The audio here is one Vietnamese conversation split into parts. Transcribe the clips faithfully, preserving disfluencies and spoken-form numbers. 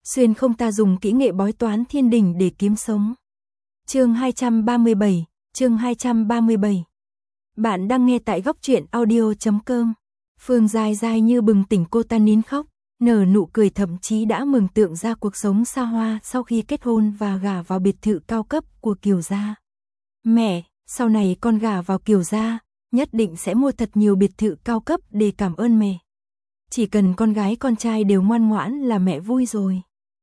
xuyên không ta dùng kỹ nghệ bói toán thiên đình để kiếm sống. Chương hai trăm ba mươi bảy, chương hai trăm ba mươi bảy. Bạn đang nghe tại góc truyện audio chấm com. Phương Giai Giai như bừng tỉnh, cô ta nín khóc, nở nụ cười, thậm chí đã mường tượng ra cuộc sống xa hoa sau khi kết hôn và gả vào biệt thự cao cấp của Kiều gia. Mẹ, sau này con gả vào Kiều gia, nhất định sẽ mua thật nhiều biệt thự cao cấp để cảm ơn mẹ. Chỉ cần con gái con trai đều ngoan ngoãn là mẹ vui rồi.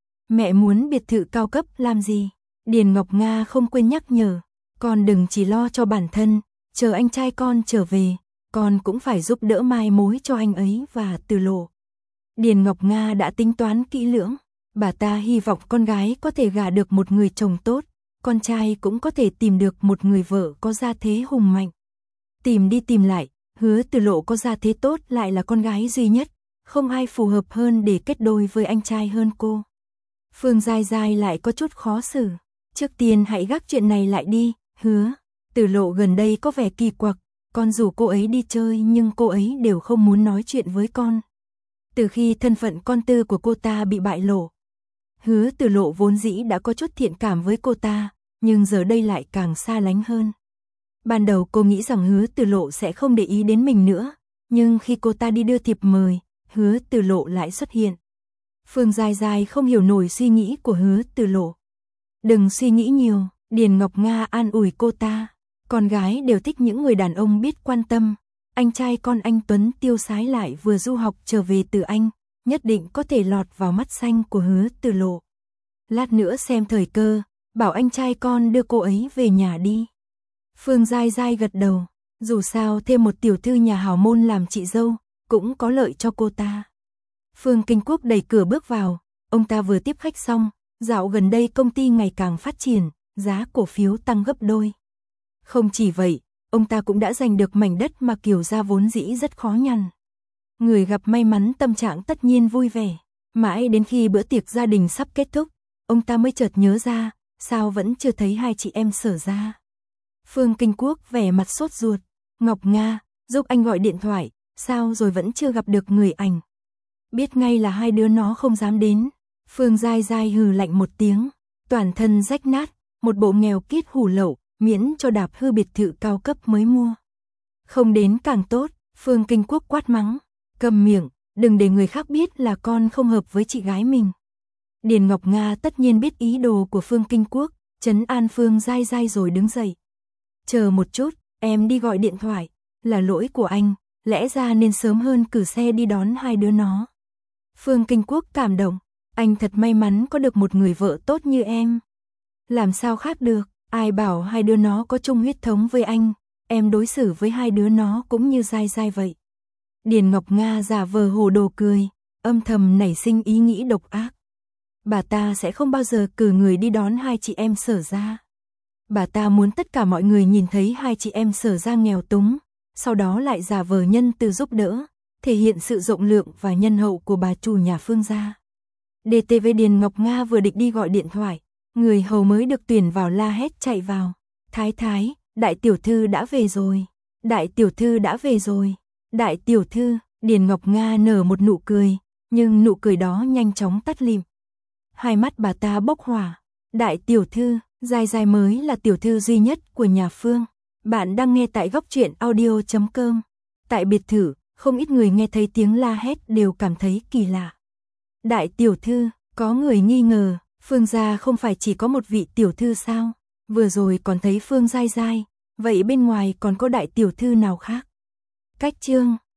Mẹ muốn biệt thự cao cấp làm gì? Điền Ngọc Nga không quên nhắc nhở, con đừng chỉ lo cho bản thân, chờ anh trai con trở về, con cũng phải giúp đỡ mai mối cho anh ấy và Từ Lộ. Điền Ngọc Nga đã tính toán kỹ lưỡng, bà ta hy vọng con gái có thể gả được một người chồng tốt, con trai cũng có thể tìm được một người vợ có gia thế hùng mạnh. Tìm đi tìm lại, Hứa Từ Lộ có gia thế tốt, lại là con gái duy nhất, không ai phù hợp hơn để kết đôi với anh trai hơn cô. Phương Giai Giai lại có chút khó xử. Trước tiên hãy gác chuyện này lại đi, Hứa Từ Lộ gần đây có vẻ kỳ quặc, con rủ cô ấy đi chơi nhưng cô ấy đều không muốn nói chuyện với con. Từ khi thân phận con tư của cô ta bị bại lộ, Hứa Từ Lộ vốn dĩ đã có chút thiện cảm với cô ta, nhưng giờ đây lại càng xa lánh hơn. Ban đầu cô nghĩ rằng Hứa Từ Lộ sẽ không để ý đến mình nữa, nhưng khi cô ta đi đưa thiệp mời, Hứa Từ Lộ lại xuất hiện. Phương Giai Giai không hiểu nổi suy nghĩ của Hứa Từ Lộ. Đừng suy nghĩ nhiều, Điền Ngọc Nga an ủi cô ta. Con gái đều thích những người đàn ông biết quan tâm. Anh trai con anh Tuấn tiêu sái lại vừa du học trở về từ Anh, nhất định có thể lọt vào mắt xanh của Hứa Từ Lộ. Lát nữa xem thời cơ, bảo anh trai con đưa cô ấy về nhà đi. Phương Giai Giai gật đầu, dù sao thêm một tiểu thư nhà hào môn làm chị dâu, cũng có lợi cho cô ta. Phương Kinh Quốc đẩy cửa bước vào, ông ta vừa tiếp khách xong, dạo gần đây công ty ngày càng phát triển, giá cổ phiếu tăng gấp đôi. Không chỉ vậy, ông ta cũng đã giành được mảnh đất mà Kiều gia vốn dĩ rất khó nhằn. Người gặp may mắn tâm trạng tất nhiên vui vẻ, mãi đến khi bữa tiệc gia đình sắp kết thúc, ông ta mới chợt nhớ ra, sao vẫn chưa thấy hai chị em Sở gia. Phương Kinh Quốc vẻ mặt sốt ruột, Ngọc Nga, giúp anh gọi điện thoại, sao rồi vẫn chưa gặp được người ảnh. Biết ngay là hai đứa nó không dám đến. Phương Giai Giai hừ lạnh một tiếng, toàn thân rách nát, một bộ nghèo kiết hủ lậu, miễn cho đạp hư biệt thự cao cấp mới mua. Không đến càng tốt, Phương Kinh Quốc quát mắng, cầm miệng, đừng để người khác biết là con không hợp với chị gái mình. Điền Ngọc Nga tất nhiên biết ý đồ của Phương Kinh Quốc, trấn an Phương Giai Giai rồi đứng dậy. Chờ một chút, em đi gọi điện thoại, là lỗi của anh, lẽ ra nên sớm hơn cử xe đi đón hai đứa nó. Phương Kinh Quốc cảm động, anh thật may mắn có được một người vợ tốt như em. Làm sao khác được, ai bảo hai đứa nó có chung huyết thống với anh, em đối xử với hai đứa nó cũng như Giai Giai vậy. Điền Ngọc Nga giả vờ hồ đồ cười, âm thầm nảy sinh ý nghĩ độc ác. Bà ta sẽ không bao giờ cử người đi đón hai chị em Sở gia. Bà ta muốn tất cả mọi người nhìn thấy hai chị em Sở gia nghèo túng, sau đó lại giả vờ nhân từ giúp đỡ, thể hiện sự rộng lượng và nhân hậu của bà chủ nhà Phương gia. đê tê vê Điền Ngọc Nga vừa định đi gọi điện thoại, người hầu mới được tuyển vào la hét chạy vào. Thái thái, đại tiểu thư đã về rồi. Đại tiểu thư đã về rồi. Đại tiểu thư, Điền Ngọc Nga nở một nụ cười, nhưng nụ cười đó nhanh chóng tắt lịm. Hai mắt bà ta bốc hỏa. Đại tiểu thư, Giai Giai mới là tiểu thư duy nhất của nhà Phương. Bạn đang nghe tại góc truyện audio chấm com. Tại biệt thự, không ít người nghe thấy tiếng la hét đều cảm thấy kỳ lạ. Đại tiểu thư, có người nghi ngờ, Phương gia không phải chỉ có một vị tiểu thư sao? Vừa rồi còn thấy Phương Giai Giai, vậy bên ngoài còn có đại tiểu thư nào khác? Cách chương